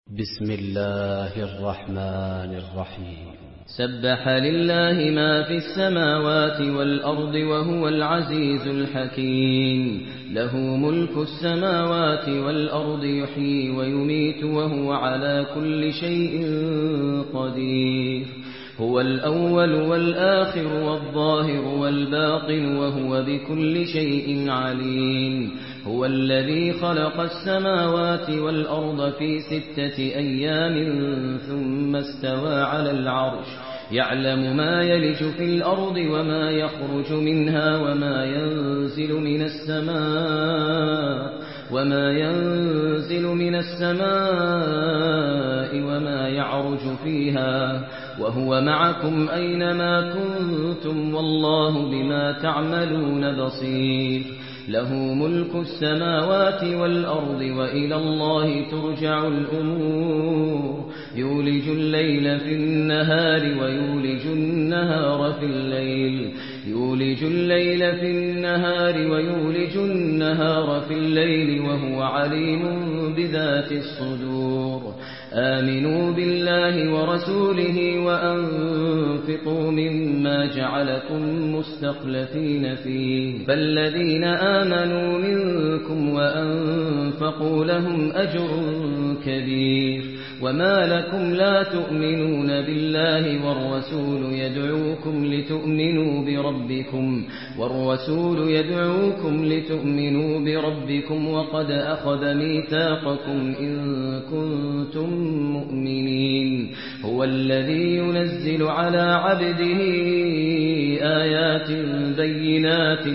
بسم الله الرحمن الرحيم. سبح لله ما في السماوات والأرض وهو العزيز الحكيم. له ملك السماوات والأرض يحيي ويميت وهو على كل شيء قدير. هو الأول والآخر والظاهر والباطن وهو بكل شيء عليم. هو الذي خلق السماوات والأرض في 6 أيام ثم استوى على العرش يعلم ما يلج في الأرض وما يخرج منها وما ينزل من السماء وما يعرج فيها وهو معكم أينما كنتم والله بما تعملون بصير. له ملك السماوات والأرض وإلى الله ترجع الأمور. يولج الليل في النهار ويولج النهار في الليل في الليل وهو عليم بذات الصدور. آمنوا بالله ورسوله وأنفقوا مما جعلكم مستخلفين فيه فالذين آمنوا منكم وأنفقوا لهم أجر كبير. وما لكم لا تؤمنون بالله والرسول يدعوكم لتؤمنوا بربكم وقد أخذ ميثاقكم إن كنتم مؤمنين. هو الذي ينزل على عبده آيات بينات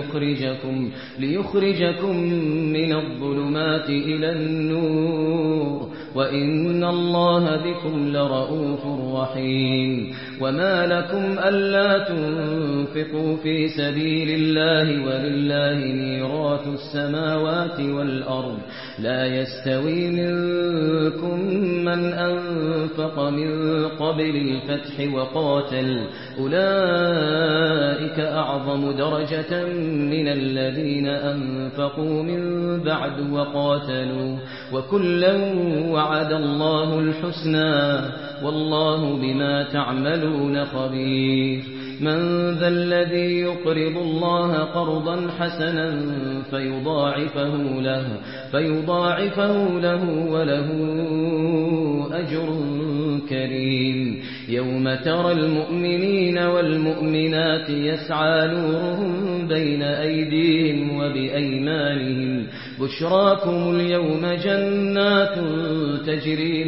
ليخرجكم من الظلمات إلى النور وإن الله بكم لرؤوف رحيم. وما لكم ألا تنفقوا في سبيل الله ولله ميراث السماوات والأرض لا يستوي منكم من أنفق من قبل الفتح وقاتل أولئك أعظم درجة من الذين أنفقوا من بعد وقاتلوا وكلا وعد الله الحسنى والله بما تعملون خبير. من ذا الذي يقرض الله قرضا حسنا فيضاعفه له وله أجر كريم. يوم ترى المؤمنين والمؤمنات يسعى نورهم بين أيديهم وبأيمانهم بشراكم اليوم جنات تجري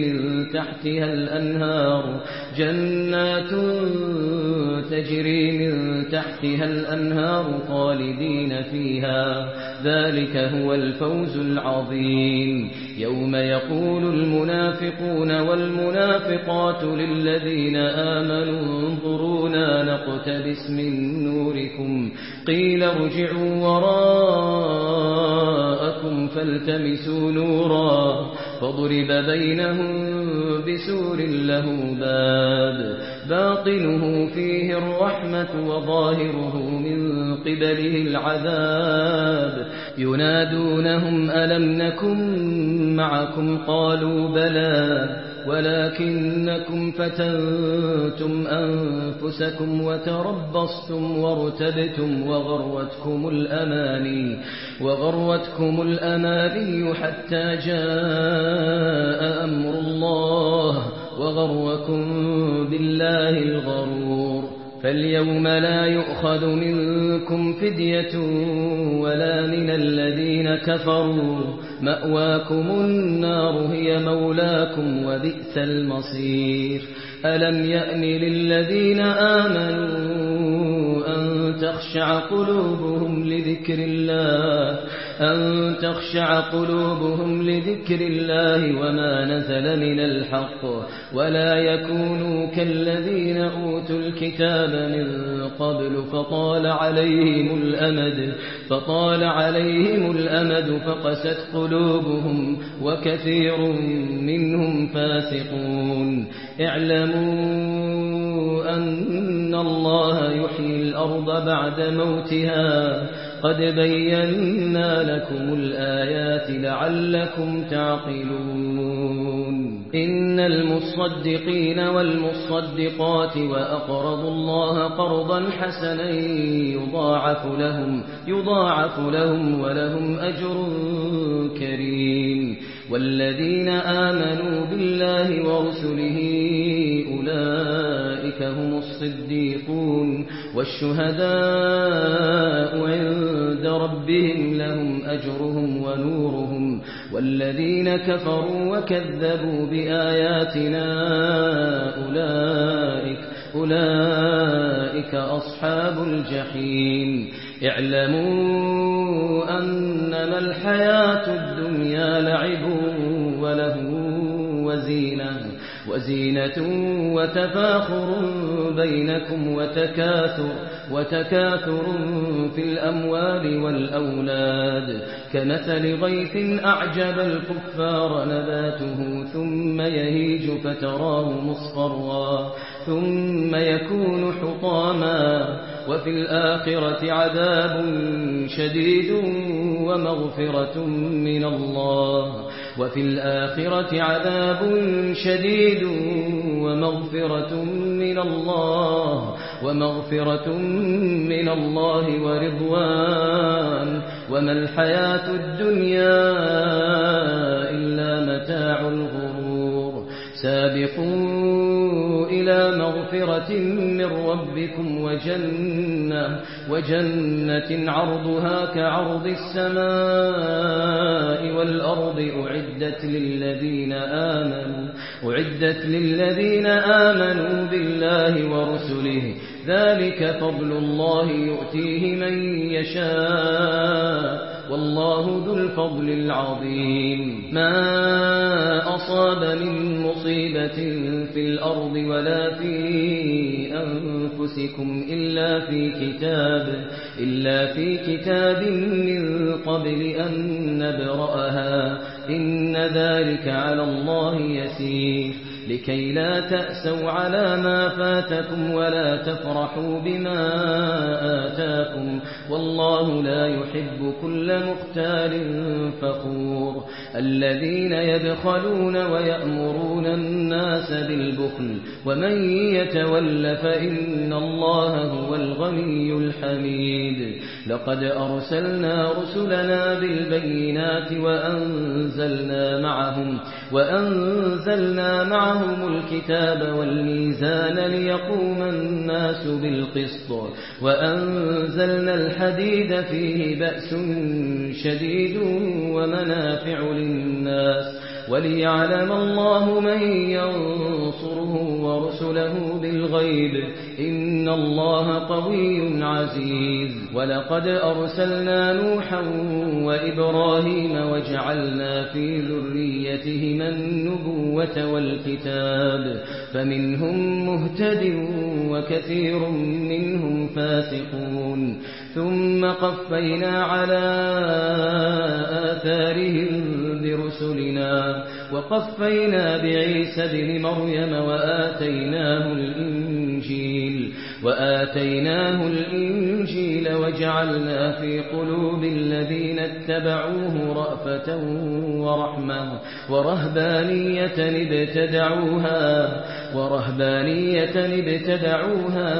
من تحتها الأنهار خالدين فيها ذلك هو الفوز العظيم. يوم يقول المنافقون والمنافقات للذين آمنوا انظرونا نقتبس من نوركم قيل ارجعوا وراءكم فالتمسوا نورا فضرب بينهم بسور له باب باطنه فيه الرحمة وظاهره من قبله العذاب. ينادونهم ألم نكن معكم قالوا بلى ولكنكم فتنتم أنفسكم وتربصتم وارتبتم وغرتكم الأماني حتى جاء أمر الله وغركم بالله الغرور. فاليوم لا يؤخذ منكم فدية ولا من الذين كفروا مأواكم النار هي مولاكم وبئس المصير. ألم يأن للذين آمنوا أن تخشع قلوبهم لذكر الله وما نزل من الحق ولا يكونوا كالذين أوتوا الكتاب من قبل فطال عليهم الأمد فقست قلوبهم وكثير منهم فاسقون. اعلموا أن الله يحيي الأرض بعد موتها قد بينا لكم الآيات لعلكم تعقلون. إن المصدقين والمصدقات وأقرضوا الله قرضا حسنا يضاعف لهم ولهم أجر كريم والذين آمنوا بالله ورسله أولئك هم الصديقون والشهداء عند ربهم لهم أجرهم ونورهم والذين كفروا وكذبوا بآياتنا أولئك أصحاب الجحيم اعلموا أنما الحياة الدنيا لعب وله وزينة وتفاخر بينكم وتكاثر في الأموال والأولاد كمثل غيث أعجب الكفار نباته ثم يهيج فتراه مصفرا ثم يكون حطاما وفي الآخرة عذاب شديد ومغفرة من الله ورضوان وما الحياة الدنيا إلا متاع الغرور سابقوا إلى مغفرة من ربكم وجنة عرضها كعرض السماء والأرض أعدت للذين آمنوا بالله ورسله ذلك فضل الله يؤتيه من يشاء والله ذو الفضل العظيم ما أصاب من مصيبة في الأرض ولا في أنفسكم إلا في كتاب من قبل أن نبرأها إن ذلك على الله يسير لكي لا تأسوا على ما فاتكم ولا تفرحوا بما آتاكم والله لا يحب كل مختال فخور الذين يبخلون ويأمرون الناس بالبخل ومن يتول فإن الله هو الغني الحميد لقد أرسلنا رسلنا بالبينات وأنزلنا معهم الكتاب والميزان ليقوم الناس بالقسط وأنزلنا الحديد فيه بأس شديد ومنافع للناس وليعلم الله من ينصره ورسله بالغيب إن الله قوي عزيز ولقد أرسلنا نوحا وإبراهيم وجعلنا في ذريتهما النبوة والكتاب فمنهم مهتد وكثير منهم فاسقون ثم قفينا على آثارهم برسلنا وقفينا بعيسى ابن مريم وآتيناه الإنجيل وجعلنا في قلوب الذين اتبعوه رأفة ورحمة ورهبانية ابتدعوها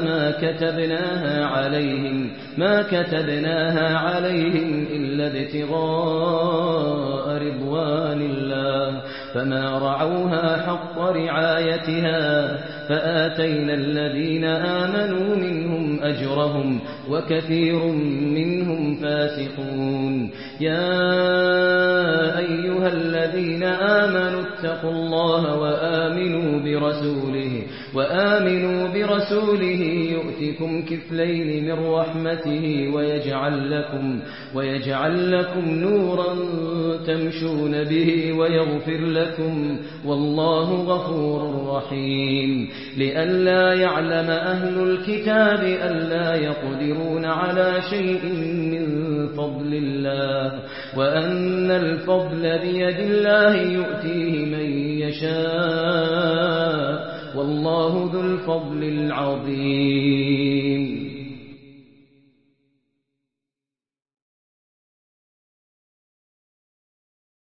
ما كتبناها عليهم إلا ابتغاء رضوان الله فما رعوها حق رعايتها فآتينا الذين آمنوا منهم أجرهم وكثير منهم فاسقون يا أيها الذين آمنوا اتقوا الله وآمنوا برسوله يؤتكم كفلين من رحمته ويجعل لكم نورا تمشون به ويغفر لكم والله غفور رحيم لئلا يعلم أهل الكتاب ألا يقدرون على شيء من فضل الله وأن الفضل بيد الله يؤتيه من يشاء والله ذو الفضل العظيم